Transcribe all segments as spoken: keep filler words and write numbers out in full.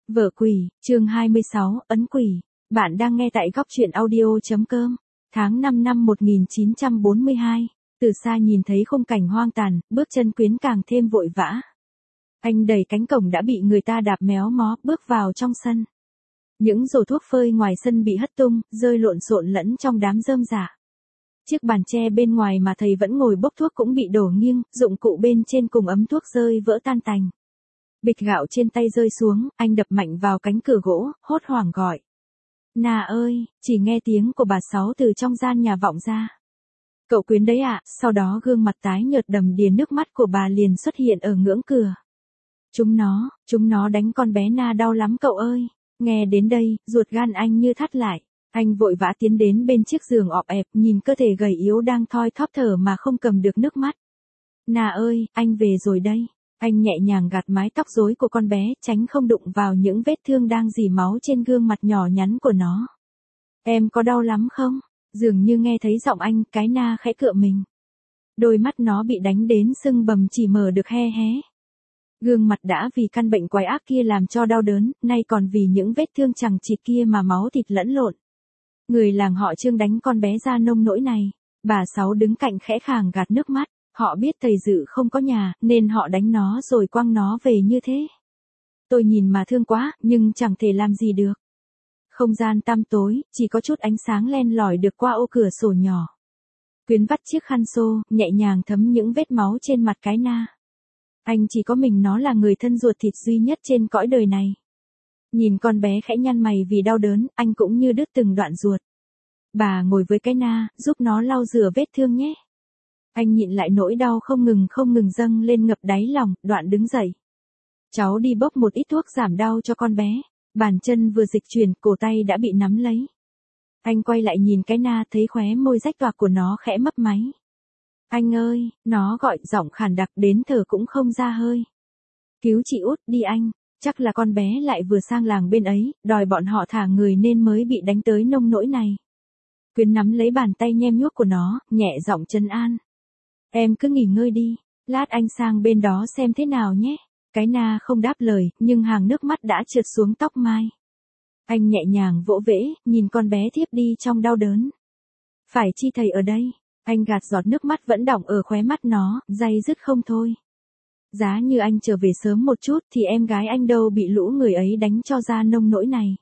Vợ quỷ, chương hai mươi sáu, ấn quỷ. Bạn đang nghe tại góc truyện audio.com. Tháng năm năm một nghìn chín trăm bốn mươi hai. Từ xa nhìn thấy khung cảnh hoang tàn, bước chân Quyến càng thêm vội vã. Anh đẩy cánh cổng đã bị người ta đạp méo mó, bước vào trong sân. Những rổ thuốc phơi ngoài sân bị hất tung, rơi lộn xộn lẫn trong đám rơm rạ. Chiếc bàn tre bên ngoài mà thầy vẫn ngồi bốc thuốc cũng bị đổ nghiêng, dụng cụ bên trên cùng ấm thuốc rơi vỡ tan tành. Bịch gạo trên tay rơi xuống, anh đập mạnh vào cánh cửa gỗ, hốt hoảng gọi. "Na ơi!" Chỉ nghe tiếng của bà Sáu từ trong gian nhà vọng ra. "Cậu Quyến đấy ạ." Sau đó gương mặt tái nhợt đầm đìa nước mắt của bà liền xuất hiện ở ngưỡng cửa. Chúng nó, chúng nó đánh con bé Na đau lắm cậu ơi." Nghe đến đây, ruột gan anh như thắt lại. Anh vội vã tiến đến bên chiếc giường ọp ẹp, nhìn cơ thể gầy yếu đang thoi thóp thở mà không cầm được nước mắt. "Na ơi, anh về rồi đây." Anh nhẹ nhàng gạt mái tóc rối của con bé, tránh không đụng vào những vết thương đang rỉ máu trên gương mặt nhỏ nhắn của nó. "Em có đau lắm không?" Dường như nghe thấy giọng anh, cái Na khẽ cựa mình. Đôi mắt nó bị đánh đến sưng bầm chỉ mở được he hé. Gương mặt đã vì căn bệnh quái ác kia làm cho đau đớn, nay còn vì những vết thương chằng chịt kia mà máu thịt lẫn lộn. Người làng họ Trương đánh con bé ra nông nỗi này. Bà Sáu đứng cạnh khẽ khàng gạt nước mắt. Họ biết thầy Dự không có nhà, nên họ đánh nó rồi quăng nó về như thế. Tôi nhìn mà thương quá, nhưng chẳng thể làm gì được. Không gian tăm tối, chỉ có chút ánh sáng len lỏi được qua ô cửa sổ nhỏ. Quyến vắt chiếc khăn xô, nhẹ nhàng thấm những vết máu trên mặt cái Na. Anh chỉ có mình nó là người thân ruột thịt duy nhất trên cõi đời này. Nhìn con bé khẽ nhăn mày vì đau đớn, anh cũng như đứt từng đoạn ruột. "Bà ngồi với cái Na, giúp nó lau rửa vết thương nhé." Anh nhịn lại nỗi đau không ngừng không ngừng dâng lên ngập đáy lòng, đoạn đứng dậy. "Cháu đi bốc một ít thuốc giảm đau cho con bé." Bàn chân vừa dịch chuyển, cổ tay đã bị nắm lấy. Anh quay lại nhìn cái Na, thấy khóe môi rách toạc của nó khẽ mấp máy. "Anh ơi!" Nó gọi giọng khàn đặc đến thở cũng không ra hơi. "Cứu chị út đi anh." Chắc là con bé lại vừa sang làng bên ấy, đòi bọn họ thả người nên mới bị đánh tới nông nỗi này. Quyến nắm lấy bàn tay nhem nhuốc của nó, nhẹ giọng trấn an. "Em cứ nghỉ ngơi đi, lát anh sang bên đó xem thế nào nhé." Cái Na không đáp lời, nhưng hàng nước mắt đã trượt xuống tóc mai. Anh nhẹ nhàng vỗ vẽ, nhìn con bé thiếp đi trong đau đớn. "Phải chi thầy ở đây?" Anh gạt giọt nước mắt vẫn đọng ở khóe mắt nó, day dứt không thôi. "Giá như anh trở về sớm một chút thì em gái anh đâu bị lũ người ấy đánh cho ra nông nỗi này.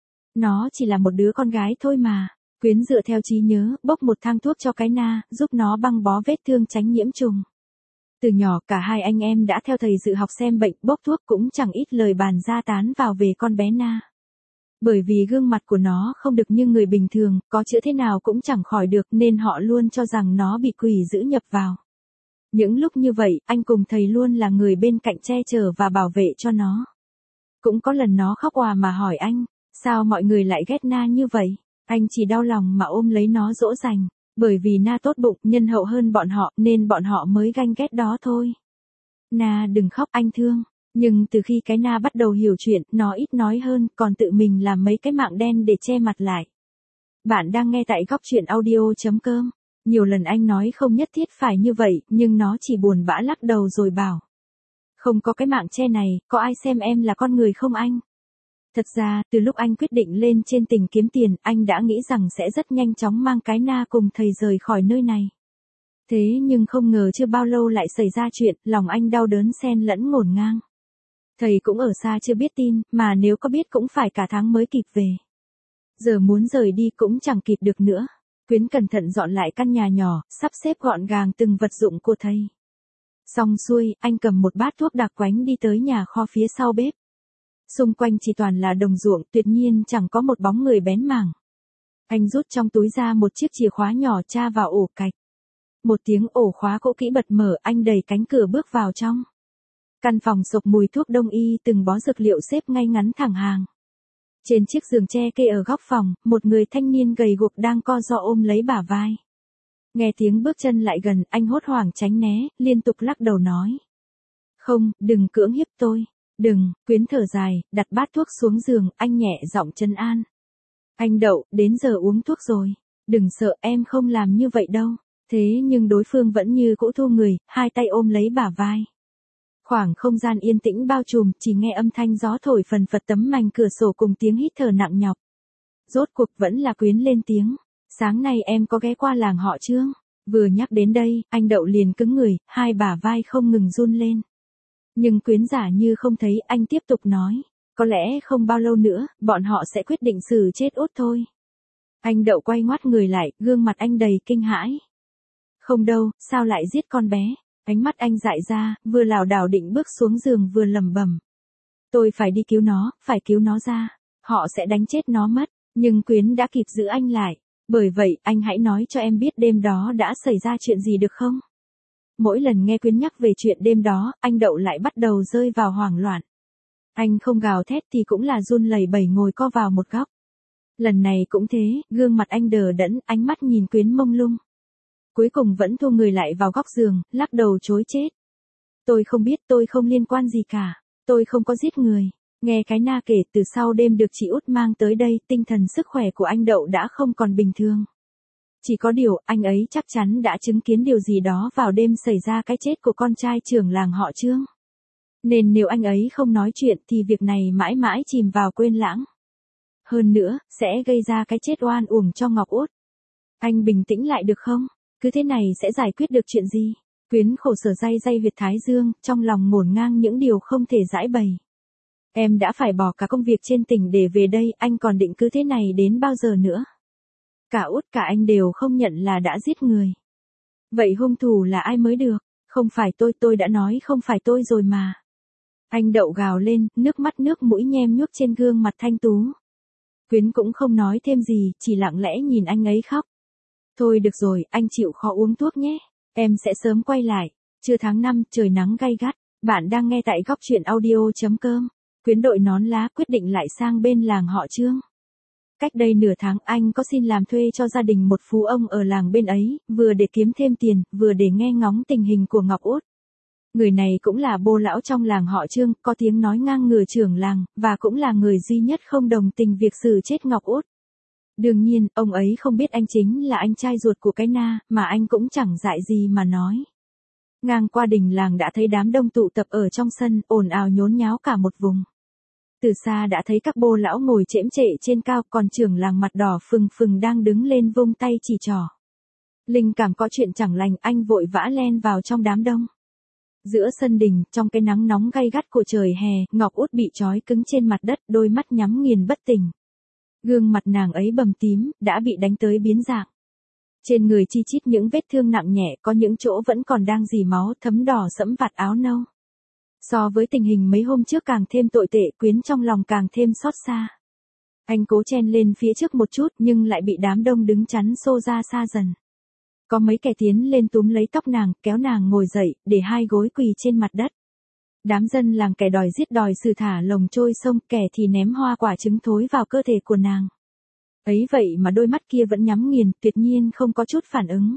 Nó chỉ là một đứa con gái thôi mà." Quyến dựa theo trí nhớ, bốc một thang thuốc cho cái Na, giúp nó băng bó vết thương tránh nhiễm trùng. Từ nhỏ cả hai anh em đã theo thầy Dự học xem bệnh, bốc thuốc cũng chẳng ít lời bàn ra tán vào về con bé Na. Bởi vì gương mặt của nó không được như người bình thường, có chữa thế nào cũng chẳng khỏi được nên họ luôn cho rằng nó bị quỷ dữ nhập vào. Những lúc như vậy, anh cùng thầy luôn là người bên cạnh che chở và bảo vệ cho nó. Cũng có lần nó khóc òa mà hỏi anh, sao mọi người lại ghét Na như vậy? Anh chỉ đau lòng mà ôm lấy nó dỗ dành, bởi vì Na tốt bụng, nhân hậu hơn bọn họ, nên bọn họ mới ganh ghét đó thôi. "Na đừng khóc, anh thương." Nhưng từ khi cái Na bắt đầu hiểu chuyện, nó ít nói hơn, còn tự mình làm mấy cái mạng đen để che mặt lại. Bạn đang nghe tại góc truyện audio.com. Nhiều lần anh nói không nhất thiết phải như vậy, nhưng nó chỉ buồn bã lắc đầu rồi bảo. "Không có cái mạng che này, có ai xem em là con người không anh?" Thật ra, từ lúc anh quyết định lên trên tỉnh kiếm tiền, anh đã nghĩ rằng sẽ rất nhanh chóng mang cái Na cùng thầy rời khỏi nơi này. Thế nhưng không ngờ chưa bao lâu lại xảy ra chuyện, lòng anh đau đớn xen lẫn ngổn ngang. Thầy cũng ở xa chưa biết tin, mà nếu có biết cũng phải cả tháng mới kịp về. Giờ muốn rời đi cũng chẳng kịp được nữa. Quyến cẩn thận dọn lại căn nhà nhỏ, sắp xếp gọn gàng từng vật dụng của thầy. Xong xuôi, anh cầm một bát thuốc đặc quánh đi tới nhà kho phía sau bếp. Xung quanh chỉ toàn là đồng ruộng, tuyệt nhiên chẳng có một bóng người bén mảng. Anh rút trong túi ra một chiếc chìa khóa nhỏ tra vào ổ cạch. Một tiếng ổ khóa cỗ kỹ bật mở, anh đẩy cánh cửa bước vào trong. Căn phòng sộc mùi thuốc đông y, từng bó dược liệu xếp ngay ngắn thẳng hàng. Trên chiếc giường tre kê ở góc phòng, một người thanh niên gầy guộc đang co ro ôm lấy bả vai. Nghe tiếng bước chân lại gần, anh hốt hoảng tránh né, liên tục lắc đầu nói. "Không, đừng cưỡng hiếp tôi. Đừng." Quyến thở dài, đặt bát thuốc xuống giường, anh nhẹ giọng trấn an. "Anh Đậu, đến giờ uống thuốc rồi. Đừng sợ, em không làm như vậy đâu." Thế nhưng đối phương vẫn như cũ thu người, hai tay ôm lấy bả vai. Khoảng không gian yên tĩnh bao trùm, chỉ nghe âm thanh gió thổi phần phật tấm mảnh cửa sổ cùng tiếng hít thở nặng nhọc. Rốt cuộc vẫn là Quyến lên tiếng. Sáng nay em có ghé qua làng họ Trương. Vừa nhắc đến đây, anh Đậu liền cứng người, hai bả vai không ngừng run lên. Nhưng Quyến giả như không thấy, anh tiếp tục nói. Có lẽ không bao lâu nữa, bọn họ sẽ quyết định xử chết Út thôi. Anh Đậu quay ngoắt người lại, gương mặt anh đầy kinh hãi. Không đâu, sao lại giết con bé? Ánh mắt anh dại ra, vừa lảo đảo định bước xuống giường vừa lẩm bẩm. Tôi phải đi cứu nó, phải cứu nó ra. Họ sẽ đánh chết nó mất. Nhưng Quyến đã kịp giữ anh lại. Bởi vậy, anh hãy nói cho em biết đêm đó đã xảy ra chuyện gì được không? Mỗi lần nghe Quyến nhắc về chuyện đêm đó, anh Đậu lại bắt đầu rơi vào hoảng loạn. Anh không gào thét thì cũng là run lẩy bẩy ngồi co vào một góc. Lần này cũng thế, gương mặt anh đờ đẫn, ánh mắt nhìn Quyến mông lung. Cuối cùng vẫn thu người lại vào góc giường, lắc đầu chối chết. Tôi không biết, tôi không liên quan gì cả. Tôi không có giết người. Nghe cái na kể từ sau đêm được chị Út mang tới đây, tinh thần sức khỏe của anh Đậu đã không còn bình thường. Chỉ có điều, anh ấy chắc chắn đã chứng kiến điều gì đó vào đêm xảy ra cái chết của con trai trưởng làng họ Trương. Nên nếu anh ấy không nói chuyện thì việc này mãi mãi chìm vào quên lãng. Hơn nữa, sẽ gây ra cái chết oan uổng cho Ngọc Út. Anh bình tĩnh lại được không? Cứ thế này sẽ giải quyết được chuyện gì? Quyến khổ sở day day huyệt thái dương, trong lòng ngổn ngang những điều không thể giải bày. Em đã phải bỏ cả công việc trên tỉnh để về đây, anh còn định cứ thế này đến bao giờ nữa? Cả Út cả anh đều không nhận là đã giết người. Vậy hung thủ là ai mới được? Không phải tôi, tôi đã nói không phải tôi rồi mà. Anh Đậu gào lên, nước mắt nước mũi nhem nhuốc trên gương mặt thanh tú. Quyến cũng không nói thêm gì, chỉ lặng lẽ nhìn anh ấy khóc. Thôi được rồi, anh chịu khó uống thuốc nhé. Em sẽ sớm quay lại. Trưa tháng năm, trời nắng gay gắt. Bạn đang nghe tại góc truyện audio.com. Quyến đội nón lá quyết định lại sang bên làng họ Trương. Cách đây nửa tháng anh có xin làm thuê cho gia đình một phú ông ở làng bên ấy, vừa để kiếm thêm tiền, vừa để nghe ngóng tình hình của Ngọc Út. Người này cũng là bô lão trong làng họ Trương, có tiếng nói ngang ngửa trưởng làng, và cũng là người duy nhất không đồng tình việc xử chết Ngọc Út. Đương nhiên, ông ấy không biết anh chính là anh trai ruột của cái na, mà anh cũng chẳng dại gì mà nói. Ngang qua đình làng đã thấy đám đông tụ tập ở trong sân, ồn ào nhốn nháo cả một vùng. Từ xa đã thấy các bô lão ngồi chễm chệ trên cao, còn trưởng làng mặt đỏ phừng phừng đang đứng lên vung tay chỉ trỏ. Linh cảm có chuyện chẳng lành, anh vội vã len vào trong đám đông. Giữa sân đình, trong cái nắng nóng gay gắt của trời hè, Ngọc Út bị trói cứng trên mặt đất, đôi mắt nhắm nghiền bất tỉnh. Gương mặt nàng ấy bầm tím, đã bị đánh tới biến dạng. Trên người chi chít những vết thương nặng nhẹ, có những chỗ vẫn còn đang rỉ máu, thấm đỏ sẫm vạt áo nâu. So với tình hình mấy hôm trước càng thêm tồi tệ, Quyến trong lòng càng thêm xót xa. Anh cố chen lên phía trước một chút nhưng lại bị đám đông đứng chắn xô ra xa dần. Có mấy kẻ tiến lên túm lấy tóc nàng, kéo nàng ngồi dậy, để hai gối quỳ trên mặt đất. Đám dân làng kẻ đòi giết đòi xử thả lồng trôi sông, kẻ thì ném hoa quả trứng thối vào cơ thể của nàng. Ấy vậy mà đôi mắt kia vẫn nhắm nghiền, tuyệt nhiên không có chút phản ứng.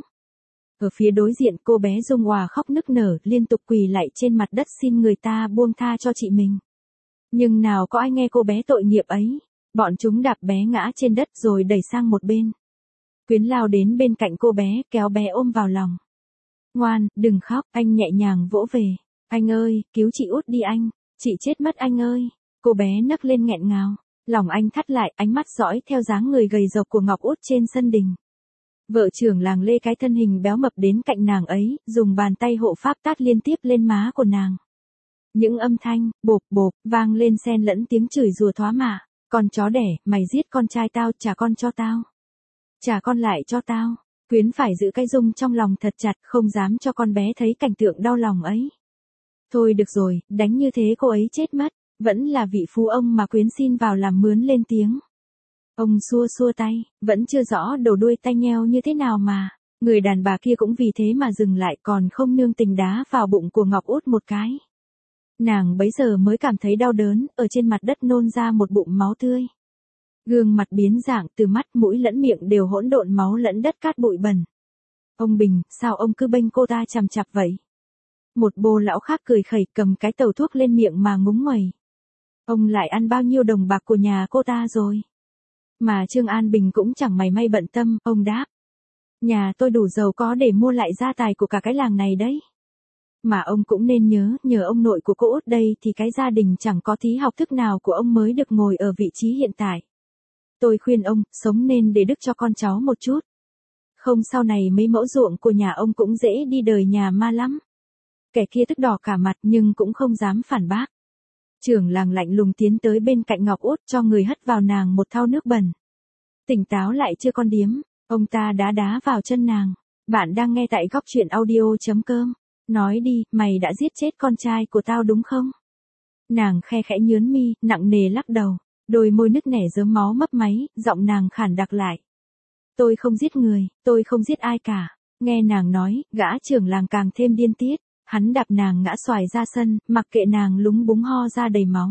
Ở phía đối diện, cô bé Dung Hòa khóc nức nở, liên tục quỳ lạy trên mặt đất xin người ta buông tha cho chị mình. Nhưng nào có ai nghe cô bé tội nghiệp ấy. Bọn chúng đạp bé ngã trên đất rồi đẩy sang một bên. Quyến lao đến bên cạnh cô bé, kéo bé ôm vào lòng. Ngoan, đừng khóc, anh nhẹ nhàng vỗ về. Anh ơi, cứu chị Út đi anh, chị chết mất anh ơi. Cô bé nấc lên nghẹn ngào. Lòng anh thắt lại, ánh mắt dõi theo dáng người gầy rộc của Ngọc Út trên sân đình. Vợ trưởng làng lê cái thân hình béo mập đến cạnh nàng ấy, dùng bàn tay hộ pháp tát liên tiếp lên má của nàng. Những âm thanh, bộp bộp, vang lên xen lẫn tiếng chửi rủa thoá mạ. Con chó đẻ, mày giết con trai tao, trả con cho tao. Trả con lại cho tao. Quyến phải giữ cái Dung trong lòng thật chặt, không dám cho con bé thấy cảnh tượng đau lòng ấy. Thôi được rồi, đánh như thế cô ấy chết mất. Vẫn là vị phú ông mà Quyến xin vào làm mướn lên tiếng. Ông xua xua tay, vẫn chưa rõ đầu đuôi tay nheo như thế nào mà. Người đàn bà kia cũng vì thế mà dừng lại, còn không nương tình đá vào bụng của Ngọc Út một cái. Nàng bấy giờ mới cảm thấy đau đớn, ở trên mặt đất nôn ra một bụng máu tươi. Gương mặt biến dạng, từ mắt mũi lẫn miệng đều hỗn độn máu lẫn đất cát bụi bẩn. Ông Bình, sao ông cứ bênh cô ta chằm chặp vậy? Một bô lão khác cười khẩy, cầm cái tàu thuốc lên miệng mà ngúng nguẩy. Ông lại ăn bao nhiêu đồng bạc của nhà cô ta rồi? Mà Trương An Bình cũng chẳng mảy may bận tâm, ông đáp. Nhà tôi đủ giàu có để mua lại gia tài của cả cái làng này đấy. Mà ông cũng nên nhớ, nhờ ông nội của cô út đây thì cái gia đình chẳng có tí học thức nào của ông mới được ngồi ở vị trí hiện tại. Tôi khuyên ông, sống nên để đức cho con cháu một chút. Không sau này mấy mẫu ruộng của nhà ông cũng dễ đi đời nhà ma lắm. Kẻ kia tức đỏ cả mặt nhưng cũng không dám phản bác. Trưởng làng lạnh lùng tiến tới bên cạnh Ngọc Út cho người hất vào nàng một thau nước bẩn. Tỉnh táo lại chưa con điếm, ông ta đá đá vào chân nàng. Bạn đang nghe tại góc truyện audio.com. Nói đi, mày đã giết chết con trai của tao đúng không? Nàng khe khẽ nhướn mi, nặng nề lắc đầu. Đôi môi nứt nẻ rớm máu mấp máy, giọng nàng khản đặc lại. Tôi không giết người, tôi không giết ai cả. Nghe nàng nói, gã trưởng làng càng thêm điên tiết. Hắn đạp nàng ngã xoài ra sân, mặc kệ nàng lúng búng ho ra đầy máu.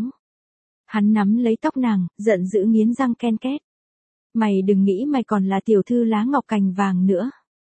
Hắn nắm lấy tóc nàng, giận dữ nghiến răng ken két. Mày đừng nghĩ mày còn là tiểu thư lá ngọc cành vàng nữa.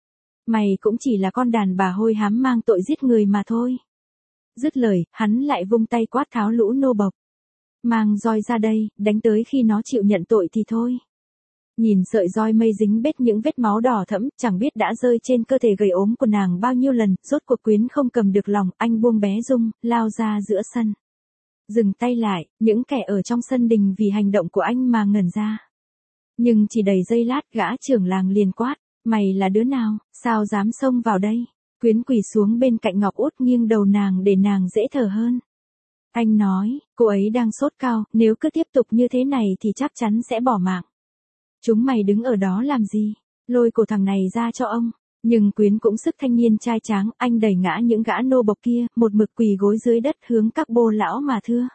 Mày cũng chỉ là con đàn bà hôi hám mang tội giết người mà thôi. Dứt lời, hắn lại vung tay quát tháo lũ nô bộc. Mang roi ra đây, đánh tới khi nó chịu nhận tội thì thôi. Nhìn sợi roi mây dính bết những vết máu đỏ thẫm, chẳng biết đã rơi trên cơ thể gầy ốm của nàng bao nhiêu lần, rốt cuộc Quyến không cầm được lòng, anh buông bé Dung, lao ra giữa sân. Dừng tay lại, những kẻ ở trong sân đình vì hành động của anh mà ngẩn ra. Nhưng chỉ đầy giây lát gã trưởng làng liền quát, mày là đứa nào, sao dám xông vào đây? Quyến quỳ xuống bên cạnh Ngọc Út nghiêng đầu nàng để nàng dễ thở hơn. Anh nói, cô ấy đang sốt cao, nếu cứ tiếp tục như thế này thì chắc chắn sẽ bỏ mạng. Chúng mày đứng ở đó làm gì? Lôi cổ thằng này ra cho ông. Nhưng Quyến cũng sức thanh niên trai tráng, anh đẩy ngã những gã nô bộc kia, một mực quỳ gối dưới đất hướng các bô lão mà thưa.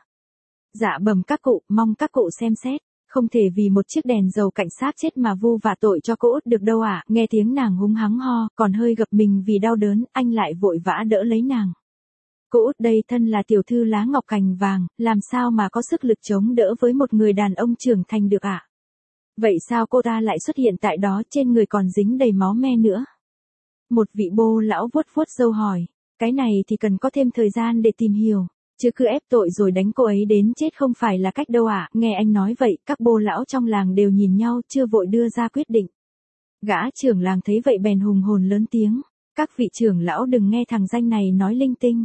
Dạ bẩm các cụ, mong các cụ xem xét. Không thể vì một chiếc đèn dầu cảnh sát chết mà vu vạ tội cho cô út được đâu ạ. À. Nghe tiếng nàng húng hắng ho, còn hơi gập mình vì đau đớn, anh lại vội vã đỡ lấy nàng. Cô út đây thân là tiểu thư lá ngọc cành vàng, làm sao mà có sức lực chống đỡ với một người đàn ông trưởng thành được ạ? À? Vậy sao cô ta lại xuất hiện tại đó, trên người còn dính đầy máu me nữa? Một vị bô lão vuốt vuốt râu hỏi, cái này thì cần có thêm thời gian để tìm hiểu, chứ cứ ép tội rồi đánh cô ấy đến chết không phải là cách đâu ạ. À? Nghe anh nói vậy, các bô lão trong làng đều nhìn nhau, chưa vội đưa ra quyết định. Gã trưởng làng thấy vậy bèn hùng hồn lớn tiếng, các vị trưởng lão đừng nghe thằng danh này nói linh tinh.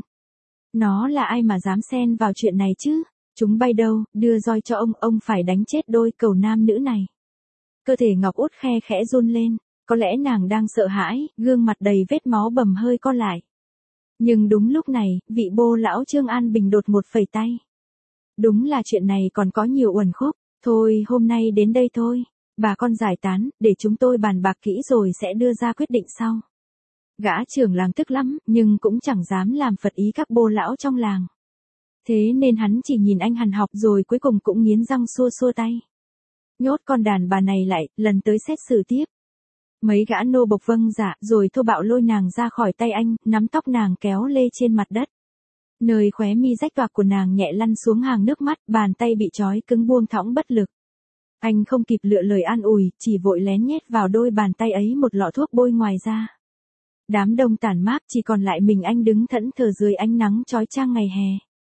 Nó là ai mà dám xen vào chuyện này chứ? Chúng bay đâu, đưa roi cho ông, ông phải đánh chết đôi cầu nam nữ này. Cơ thể Ngọc Út khe khẽ run lên, có lẽ nàng đang sợ hãi, gương mặt đầy vết máu bầm hơi co lại. Nhưng đúng lúc này, vị bô lão Trương An Bình đột một phẩy tay. Đúng là chuyện này còn có nhiều uẩn khúc, thôi hôm nay đến đây thôi, bà con giải tán, để chúng tôi bàn bạc kỹ rồi sẽ đưa ra quyết định sau. Gã trưởng làng tức lắm, nhưng cũng chẳng dám làm phật ý các bô lão trong làng. Thế nên hắn chỉ nhìn anh hằn học rồi cuối cùng cũng nghiến răng xua xua tay. Nhốt con đàn bà này lại, lần tới xét xử tiếp. Mấy gã nô bộc vâng dạ, rồi thô bạo lôi nàng ra khỏi tay anh, nắm tóc nàng kéo lê trên mặt đất. Nơi khóe mi rách toạc của nàng nhẹ lăn xuống hàng nước mắt, bàn tay bị trói cứng buông thõng bất lực. Anh không kịp lựa lời an ủi, chỉ vội lén nhét vào đôi bàn tay ấy một lọ thuốc bôi ngoài da. Đám đông tản mát, chỉ còn lại mình anh đứng thẫn thờ dưới ánh nắng chói chang ngày hè.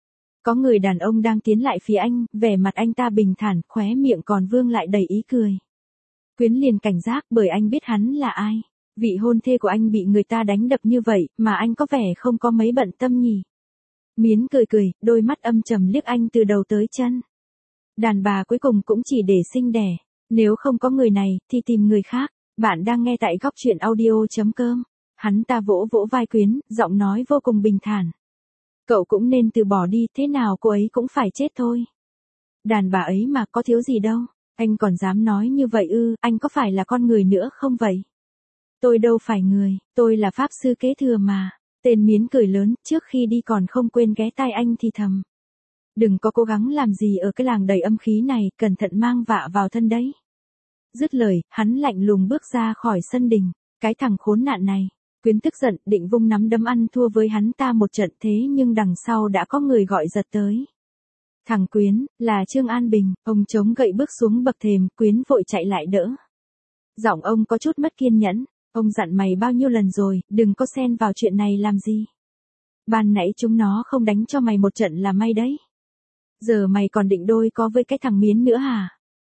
Có người đàn ông đang tiến lại phía anh, vẻ mặt anh ta bình thản, khóe miệng còn vương lại đầy ý cười. Quyến liền cảnh giác bởi anh biết hắn là ai. Vị hôn thê của anh bị người ta đánh đập như vậy, mà anh có vẻ không có mấy bận tâm nhỉ. Miến cười cười, đôi mắt âm trầm liếc anh từ đầu tới chân. Đàn bà cuối cùng cũng chỉ để sinh đẻ. Nếu không có người này, thì tìm người khác. Bạn đang nghe tại góc truyện audio.com. Hắn ta vỗ vỗ vai Quyến, giọng nói vô cùng bình thản. Cậu cũng nên từ bỏ đi, thế nào cô ấy cũng phải chết thôi. Đàn bà ấy mà có thiếu gì đâu. Anh còn dám nói như vậy ư, anh có phải là con người nữa không vậy? Tôi đâu phải người, tôi là pháp sư kế thừa mà. Tên Miến cười lớn, trước khi đi còn không quên ghé tai anh thì thầm. Đừng có cố gắng làm gì ở cái làng đầy âm khí này, cẩn thận mang vạ vào thân đấy. Dứt lời, hắn lạnh lùng bước ra khỏi sân đình. Cái thằng khốn nạn này. Quyến tức giận, định vung nắm đấm ăn thua với hắn ta một trận, thế nhưng đằng sau đã có người gọi giật tới. Thằng Quyến, là Trương An Bình, ông chống gậy bước xuống bậc thềm, Quyến vội chạy lại đỡ. Giọng ông có chút mất kiên nhẫn, ông dặn mày bao nhiêu lần rồi, đừng có xen vào chuyện này làm gì. Ban nãy chúng nó không đánh cho mày một trận là may đấy. Giờ mày còn định đôi có với cái thằng Miến nữa hả?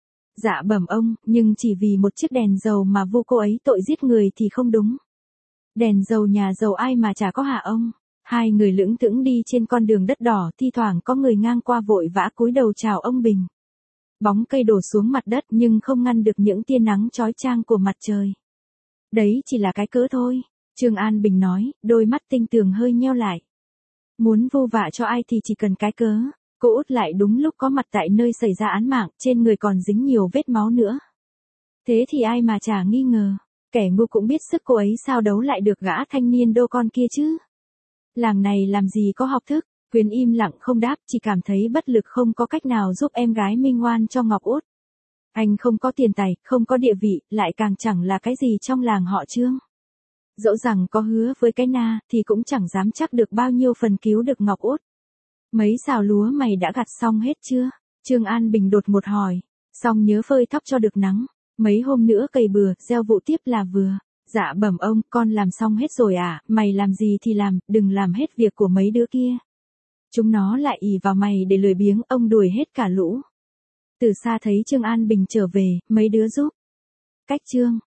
Dạ bẩm ông, nhưng chỉ vì một chiếc đèn dầu mà vu cô ấy tội giết người thì không đúng. Đèn dầu nhà giàu ai mà chả có hả ông? Hai người lững thững đi trên con đường đất đỏ, thi thoảng có người ngang qua vội vã cúi đầu chào ông Bình. Bóng cây đổ xuống mặt đất nhưng không ngăn được những tia nắng chói chang của mặt trời. Đấy chỉ là cái cớ thôi, Trương An Bình nói, đôi mắt tinh tường hơi nheo lại. Muốn vu vạ cho ai thì chỉ cần cái cớ. Cô Út lại đúng lúc có mặt tại nơi xảy ra án mạng, trên người còn dính nhiều vết máu nữa. Thế thì ai mà chả nghi ngờ, kẻ ngu cũng biết sức cô ấy sao đấu lại được gã thanh niên đô con kia chứ. Làng này làm gì có học thức, Quyến im lặng không đáp, chỉ cảm thấy bất lực không có cách nào giúp em gái minh oan cho Ngọc Út. Anh không có tiền tài, không có địa vị, lại càng chẳng là cái gì trong làng họ Trương. Dẫu rằng có hứa với cái na, thì cũng chẳng dám chắc được bao nhiêu phần cứu được Ngọc Út. Mấy xào lúa mày đã gặt xong hết chưa? Trương An Bình đột một hỏi. Xong nhớ phơi thóc cho được nắng. Mấy hôm nữa cày bừa, gieo vụ tiếp là vừa. Dạ bẩm ông, con làm xong hết rồi à, mày làm gì thì làm, đừng làm hết việc của mấy đứa kia. Chúng nó lại ì vào mày để lười biếng, ông đuổi hết cả lũ. Từ xa thấy Trương An Bình trở về, mấy đứa giúp. Cách Trương